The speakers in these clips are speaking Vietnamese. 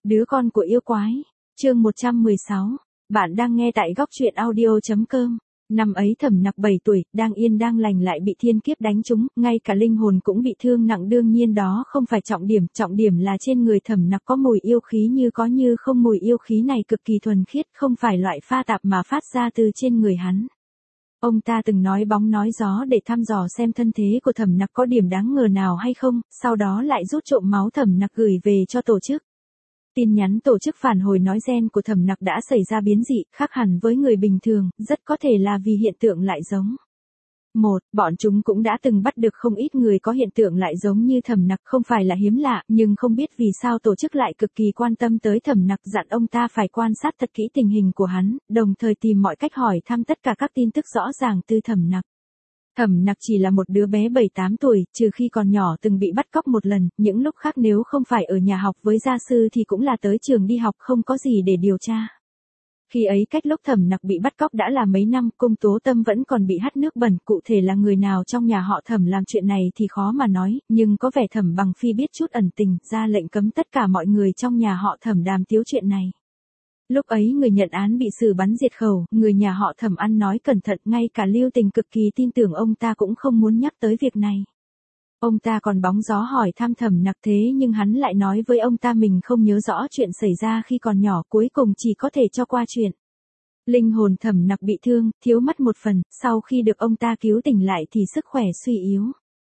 Đứa con của yêu quái. Chương 116. Bạn đang nghe tại góc truyện audio.com. Năm ấy Thẩm Nặc 7 tuổi, đang yên đang lành lại bị thiên kiếp đánh trúng, ngay cả linh hồn cũng bị thương nặng, đương nhiên đó không phải trọng điểm là trên người Thẩm Nặc có mùi yêu khí như có như không, mùi yêu khí này cực kỳ thuần khiết, không phải loại pha tạp mà phát ra từ trên người hắn. Ông ta từng nói bóng nói gió để thăm dò xem thân thế của Thẩm Nặc có điểm đáng ngờ nào hay không, sau đó lại rút trộm máu Thẩm Nặc gửi về cho tổ chức. Tin nhắn tổ chức phản hồi nói gen của Thẩm Nặc đã xảy ra biến dị, khác hẳn với người bình thường, rất có thể là vì hiện tượng lại giống. Bọn chúng cũng đã từng bắt được không ít người có hiện tượng lại giống như Thẩm Nặc, không phải là hiếm lạ, nhưng không biết vì sao tổ chức lại cực kỳ quan tâm tới Thẩm Nặc, dặn ông ta phải quan sát thật kỹ tình hình của hắn, đồng thời tìm mọi cách hỏi thăm tất cả các tin tức rõ ràng từ Thẩm Nặc. Thẩm Nặc chỉ là một đứa bé 7-8 tuổi, trừ khi còn nhỏ từng bị bắt cóc một lần, những lúc khác nếu không phải ở nhà học với gia sư thì cũng là tới trường đi học, không có gì để điều tra. Khi ấy cách lúc Thẩm Nặc bị bắt cóc đã là mấy năm, Cung Tố Tâm vẫn còn bị hắt nước bẩn, cụ thể là người nào trong nhà họ Thẩm làm chuyện này thì khó mà nói, nhưng có vẻ Thẩm Bằng Phi biết chút ẩn tình, ra lệnh cấm tất cả mọi người trong nhà họ Thẩm đàm tiếu chuyện này. Lúc ấy người nhận án bị xử bắn diệt khẩu, người nhà họ Thẩm ăn nói cẩn thận, ngay cả Lưu Tình cực kỳ tin tưởng ông ta cũng không muốn nhắc tới việc này. Ông ta còn bóng gió hỏi thăm Thẩm Nặc, thế nhưng hắn lại nói với ông ta mình không nhớ rõ chuyện xảy ra khi còn nhỏ, cuối cùng chỉ có thể cho qua chuyện. Linh hồn Thẩm Nặc bị thương, thiếu mất một phần, sau khi được ông ta cứu tỉnh lại thì sức khỏe suy yếu.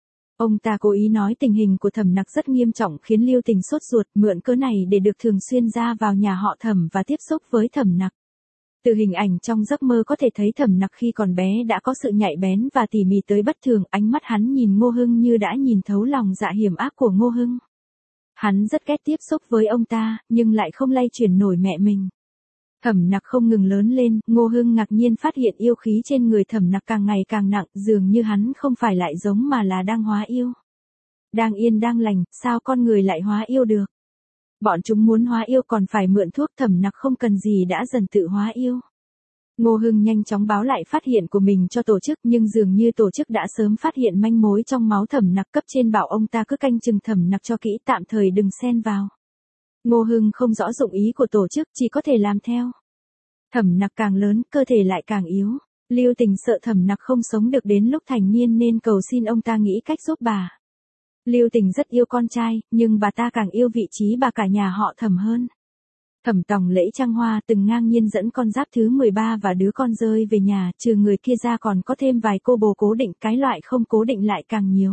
Ông ta cố ý nói tình hình của Thẩm Nặc rất nghiêm trọng khiến Lưu Tình sốt ruột, mượn cớ này để được thường xuyên ra vào nhà họ Thẩm và tiếp xúc với Thẩm Nặc. Từ hình ảnh trong giấc mơ có thể thấy Thẩm Nặc khi còn bé đã có sự nhạy bén và tỉ mỉ tới bất thường, ánh mắt hắn nhìn Ngô Hưng như đã nhìn thấu lòng dạ hiểm ác của Ngô Hưng. Hắn rất ghét tiếp xúc với ông ta, nhưng lại không lay chuyển nổi mẹ mình. Thẩm Nặc không ngừng lớn lên, Ngô Hưng ngạc nhiên phát hiện yêu khí trên người Thẩm Nặc càng ngày càng nặng, dường như hắn không phải lại giống mà là đang hóa yêu. Đang yên đang lành, sao con người lại hóa yêu được? Bọn chúng muốn hóa yêu còn phải mượn thuốc, Thẩm Nặc không cần gì đã dần tự hóa yêu. Ngô Hưng nhanh chóng báo lại phát hiện của mình cho tổ chức, nhưng dường như tổ chức đã sớm phát hiện manh mối trong máu Thẩm Nặc, cấp trên bảo ông ta cứ canh chừng Thẩm Nặc cho kỹ, tạm thời đừng xen vào. Ngô Hưng không rõ dụng ý của tổ chức, chỉ có thể làm theo. Thẩm Nặc càng lớn, cơ thể lại càng yếu. Lưu Tình sợ Thẩm Nặc không sống được đến lúc thành niên nên cầu xin ông ta nghĩ cách giúp bà. Lưu Tình rất yêu con trai, nhưng bà ta càng yêu vị trí bà cả nhà họ Thẩm hơn. Thẩm Tòng Lễ Trăng Hoa từng ngang nhiên dẫn con giáp thứ 13 và đứa con rơi về nhà, trừ người kia ra còn có thêm vài cô bồ cố định, cái loại không cố định lại càng nhiều.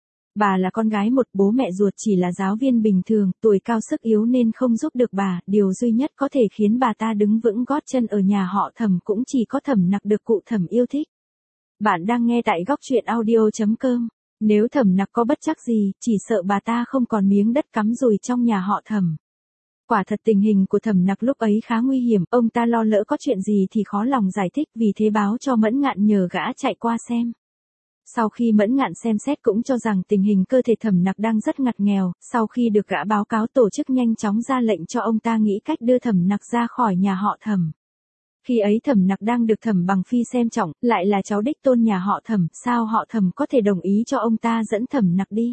Bà là con gái một, bố mẹ ruột chỉ là giáo viên bình thường, tuổi cao sức yếu nên không giúp được bà, điều duy nhất có thể khiến bà ta đứng vững gót chân ở nhà họ Thẩm cũng chỉ có Thẩm Nặc được cụ Thẩm yêu thích. Bạn đang nghe tại góc truyện audio.com. Nếu Thẩm Nặc có bất trắc gì, chỉ sợ bà ta không còn miếng đất cắm rùi trong nhà họ Thẩm. Quả thật tình hình của Thẩm Nặc lúc ấy khá nguy hiểm, ông ta lo lỡ có chuyện gì thì khó lòng giải thích, vì thế báo cho Mẫn Ngạn nhờ gã chạy qua xem. Sau khi Mẫn Ngạn xem xét cũng cho rằng tình hình cơ thể Thẩm Nặc đang rất ngặt nghèo, sau khi được gã báo cáo tổ chức nhanh chóng ra lệnh cho ông ta nghĩ cách đưa Thẩm Nặc ra khỏi nhà họ Thẩm. Khi ấy Thẩm Nặc đang được Thẩm Bằng Phi xem trọng, lại là cháu đích tôn nhà họ Thẩm, sao họ Thẩm có thể đồng ý cho ông ta dẫn Thẩm Nặc đi?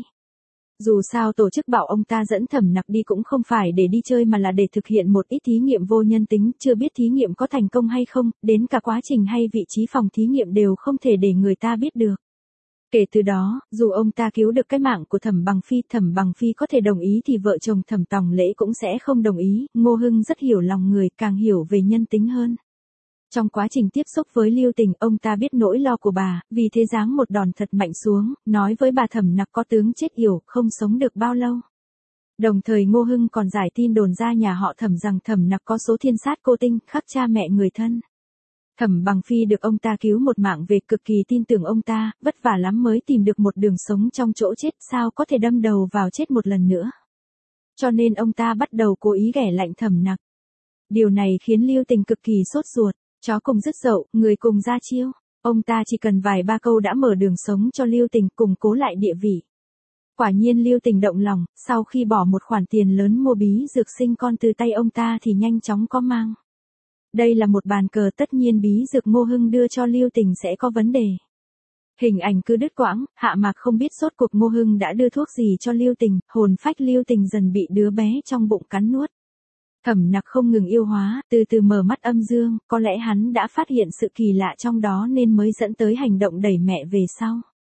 Dù sao tổ chức bảo ông ta dẫn Thẩm Nặc đi cũng không phải để đi chơi mà là để thực hiện một ít thí nghiệm vô nhân tính, chưa biết thí nghiệm có thành công hay không, đến cả quá trình hay vị trí phòng thí nghiệm đều không thể để người ta biết được. Kể từ đó, dù ông ta cứu được cái mạng của Thẩm Bằng Phi có thể đồng ý thì vợ chồng Thẩm Tòng Lễ cũng sẽ không đồng ý. Ngô Hưng rất hiểu lòng người, càng hiểu về nhân tính hơn. Trong quá trình tiếp xúc với Lưu Tình, ông ta biết nỗi lo của bà, vì thế giáng một đòn thật mạnh xuống, nói với bà Thẩm Nặc có tướng chết yểu, không sống được bao lâu. Đồng thời Ngô Hưng còn giải tin đồn ra nhà họ Thẩm rằng Thẩm Nặc có số thiên sát cô tinh, khắc cha mẹ người thân. Thẩm Bằng Phi được ông ta cứu một mạng về, cực kỳ tin tưởng ông ta, vất vả lắm mới tìm được một đường sống trong chỗ chết, sao có thể đâm đầu vào chết một lần nữa. Cho nên ông ta bắt đầu cố ý ghẻ lạnh Thẩm Nặc. Điều này khiến Lưu Tình cực kỳ sốt ruột, chó cùng rứt dậu, người cùng ra chiêu. Ông ta chỉ cần vài ba câu đã mở đường sống cho Lưu Tình, củng cố lại địa vị. Quả nhiên Lưu Tình động lòng, sau khi bỏ một khoản tiền lớn mua bí dược sinh con từ tay ông ta thì nhanh chóng có mang. Đây là một bàn cờ, tất nhiên bí dược Ngô Hưng đưa cho Lưu Tình sẽ có vấn đề. Hình ảnh cứ đứt quãng, Hạ Mạc không biết rốt cuộc Ngô Hưng đã đưa thuốc gì cho Lưu Tình, hồn phách Lưu Tình dần bị đứa bé trong bụng cắn nuốt. Thẩm Nặc không ngừng yêu hóa, từ từ mở mắt âm dương, có lẽ hắn đã phát hiện sự kỳ lạ trong đó nên mới dẫn tới hành động đẩy mẹ về sau.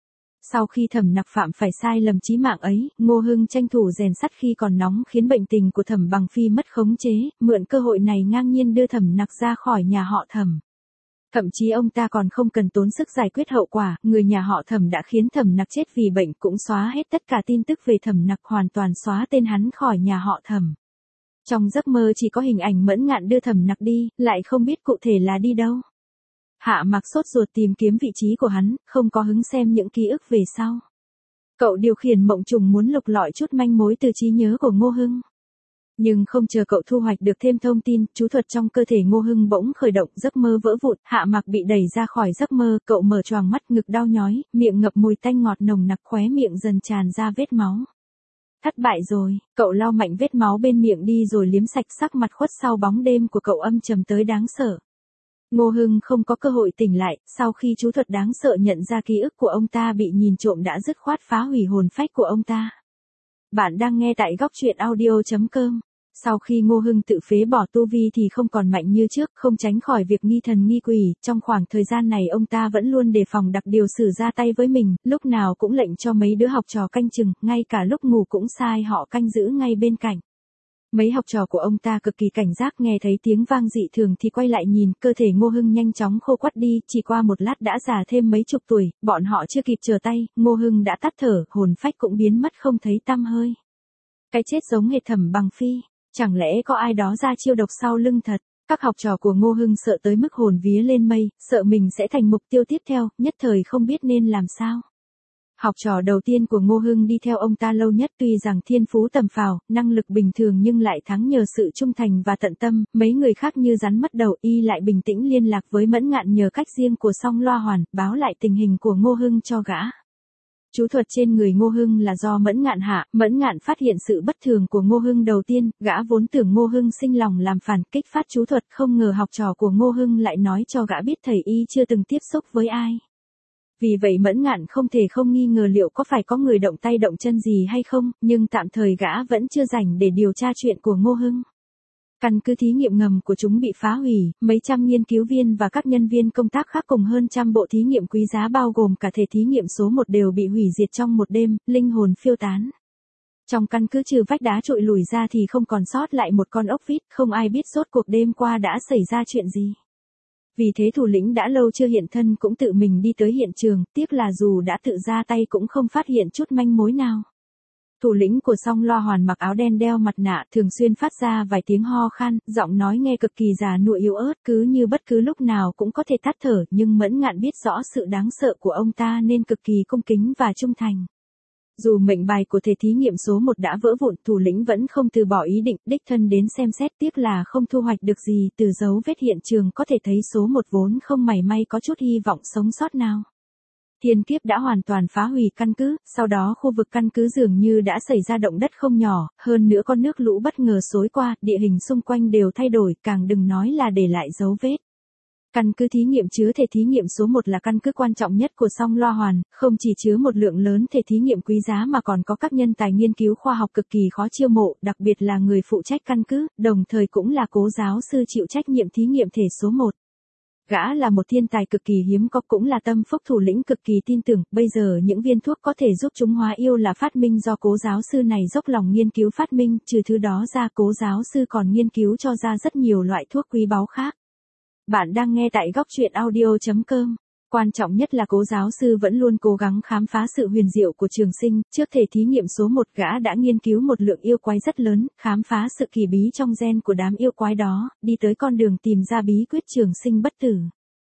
Sau khi Thẩm Nặc phạm phải sai lầm chí mạng ấy, Ngô Hưng tranh thủ rèn sắt khi còn nóng khiến bệnh tình của Thẩm Bằng Phi mất khống chế, mượn cơ hội này ngang nhiên đưa Thẩm Nặc ra khỏi nhà họ Thẩm. Thậm chí ông ta còn không cần tốn sức giải quyết hậu quả, người nhà họ Thẩm đã khiến Thẩm Nặc chết vì bệnh cũng xóa hết tất cả tin tức về Thẩm Nặc, hoàn toàn xóa tên hắn khỏi nhà họ Thẩm. Trong giấc mơ chỉ có hình ảnh Mẫn Ngạn đưa Thẩm Nặc đi, lại không biết cụ thể là đi đâu. Hạ Mặc sốt ruột tìm kiếm vị trí của hắn, không có hứng xem những ký ức về sau. Cậu điều khiển mộng trùng muốn lục lọi chút manh mối từ trí nhớ của Ngô Hưng. Nhưng không chờ cậu thu hoạch được thêm thông tin, chú thuật trong cơ thể Ngô Hưng bỗng khởi động, giấc mơ vỡ vụn, Hạ Mặc bị đẩy ra khỏi giấc mơ, cậu mở choàng mắt, ngực đau nhói, miệng ngập mùi tanh ngọt nồng nặc, khóe miệng dần tràn ra vết máu. Thất bại rồi, cậu lau mạnh vết máu bên miệng đi rồi liếm sạch, sắc mặt khuất sau bóng đêm của cậu âm trầm tới đáng sợ. Ngô Hưng không có cơ hội tỉnh lại, sau khi chú thuật đáng sợ nhận ra ký ức của ông ta bị nhìn trộm đã dứt khoát phá hủy hồn phách của ông ta. Bạn đang nghe tại góc truyện audio.com. Sau khi Ngô Hưng tự phế bỏ tu vi thì không còn mạnh như trước, không tránh khỏi việc nghi thần nghi quỷ, trong khoảng thời gian này ông ta vẫn luôn đề phòng đặc điều sử ra tay với mình, lúc nào cũng lệnh cho mấy đứa học trò canh chừng, ngay cả lúc ngủ cũng sai họ canh giữ ngay bên cạnh. Mấy học trò của ông ta cực kỳ cảnh giác, nghe thấy tiếng vang dị thường thì quay lại nhìn, cơ thể Ngô Hưng nhanh chóng khô quắt đi, chỉ qua một lát đã già thêm mấy chục tuổi, bọn họ chưa kịp trở tay, Ngô Hưng đã tắt thở, hồn phách cũng biến mất không thấy tăm hơi. Cái chết giống hệt Thẩm Bằng Phi, chẳng lẽ có ai đó ra chiêu độc sau lưng thật? Các học trò của Ngô Hưng sợ tới mức hồn vía lên mây, sợ mình sẽ thành mục tiêu tiếp theo, nhất thời không biết nên làm sao. Học trò đầu tiên của Ngô Hưng đi theo ông ta lâu nhất, tuy rằng thiên phú tầm phào, năng lực bình thường nhưng lại thắng nhờ sự trung thành và tận tâm, mấy người khác như rắn mất đầu, y lại bình tĩnh liên lạc với Mẫn Ngạn nhờ cách riêng của Song Loa Hoàn, báo lại tình hình của Ngô Hưng cho gã. Chú thuật trên người Ngô Hưng là do Mẫn Ngạn hạ, Mẫn Ngạn phát hiện sự bất thường của Ngô Hưng đầu tiên, gã vốn tưởng Ngô Hưng sinh lòng làm phản, kích phát chú thuật, không ngờ học trò của Ngô Hưng lại nói cho gã biết thầy y chưa từng tiếp xúc với ai. Vì vậy Mẫn Ngạn không thể không nghi ngờ liệu có phải có người động tay động chân gì hay không, nhưng tạm thời gã vẫn chưa rảnh để điều tra chuyện của Ngô Hưng. Căn cứ thí nghiệm ngầm của chúng bị phá hủy, mấy trăm nghiên cứu viên và các nhân viên công tác khác cùng hơn trăm bộ thí nghiệm quý giá bao gồm cả thể thí nghiệm số 1 đều bị hủy diệt trong một đêm, linh hồn phiêu tán. Trong căn cứ trừ vách đá trụi lùi ra thì không còn sót lại một con ốc vít, không ai biết rốt cuộc đêm qua đã xảy ra chuyện gì. Vì thế thủ lĩnh đã lâu chưa hiện thân cũng tự mình đi tới hiện trường, tiếc là dù đã tự ra tay cũng không phát hiện chút manh mối nào. Thủ lĩnh của Song Loa Hoàn mặc áo đen đeo mặt nạ, thường xuyên phát ra vài tiếng ho khan, giọng nói nghe cực kỳ già nua yếu ớt, cứ như bất cứ lúc nào cũng có thể tắt thở, nhưng Mẫn Ngạn biết rõ sự đáng sợ của ông ta nên cực kỳ cung kính và trung thành. Dù mệnh bài của thể thí nghiệm số 1 đã vỡ vụn, thủ lĩnh vẫn không từ bỏ ý định đích thân đến xem xét, tiếc là không thu hoạch được gì, từ dấu vết hiện trường có thể thấy số 1 vốn không mảy may có chút hy vọng sống sót nào. Thiên kiếp đã hoàn toàn phá hủy căn cứ, sau đó khu vực căn cứ dường như đã xảy ra động đất không nhỏ, hơn nữa con nước lũ bất ngờ xối qua, địa hình xung quanh đều thay đổi, càng đừng nói là để lại dấu vết. Căn cứ thí nghiệm chứa thể thí nghiệm số 1 là căn cứ quan trọng nhất của Song Loa Hoàn, không chỉ chứa một lượng lớn thể thí nghiệm quý giá mà còn có các nhân tài nghiên cứu khoa học cực kỳ khó chiêu mộ, đặc biệt là người phụ trách căn cứ, đồng thời cũng là cố giáo sư chịu trách nhiệm thí nghiệm thể số 1. Gã là một thiên tài cực kỳ hiếm có, cũng là tâm phúc thủ lĩnh cực kỳ tin tưởng, bây giờ những viên thuốc có thể giúp chúng hóa yêu là phát minh do cố giáo sư này dốc lòng nghiên cứu phát minh, trừ thứ đó ra cố giáo sư còn nghiên cứu cho ra rất nhiều loại thuốc quý báu khác. Bạn đang nghe tại góc truyện audio.com. Quan trọng nhất là cố giáo sư vẫn luôn cố gắng khám phá sự huyền diệu của trường sinh, trước thể thí nghiệm số 1 gã đã nghiên cứu một lượng yêu quái rất lớn, khám phá sự kỳ bí trong gen của đám yêu quái đó, đi tới con đường tìm ra bí quyết trường sinh bất tử.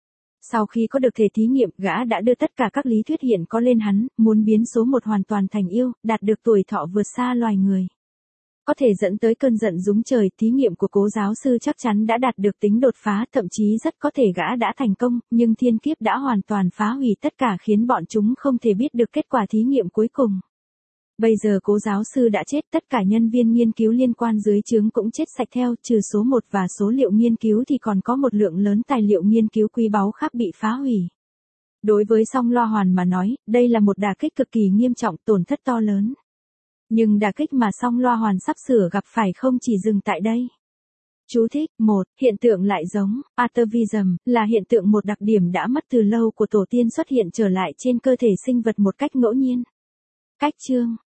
Sau khi có được thể thí nghiệm, gã đã đưa tất cả các lý thuyết hiện có lên hắn, muốn biến số 1 hoàn toàn thành yêu, đạt được tuổi thọ vượt xa loài người. Có thể dẫn tới cơn giận rúng trời, thí nghiệm của cố giáo sư chắc chắn đã đạt được tính đột phá, thậm chí rất có thể gã đã thành công, nhưng thiên kiếp đã hoàn toàn phá hủy tất cả khiến bọn chúng không thể biết được kết quả thí nghiệm cuối cùng. Bây giờ cố giáo sư đã chết, tất cả nhân viên nghiên cứu liên quan dưới trướng cũng chết sạch theo, trừ số 1 và số liệu nghiên cứu thì còn có một lượng lớn tài liệu nghiên cứu quý báu khác bị phá hủy. Đối với Song Loa Hoàn mà nói, đây là một đả kích cực kỳ nghiêm trọng, tổn thất to lớn. Nhưng đả kích mà Song Loa Hoàn sắp sửa gặp phải không chỉ dừng tại đây. Chú thích 1. Hiện tượng lại giống, atavism, là hiện tượng một đặc điểm đã mất từ lâu của tổ tiên xuất hiện trở lại trên cơ thể sinh vật một cách ngẫu nhiên. Cách chương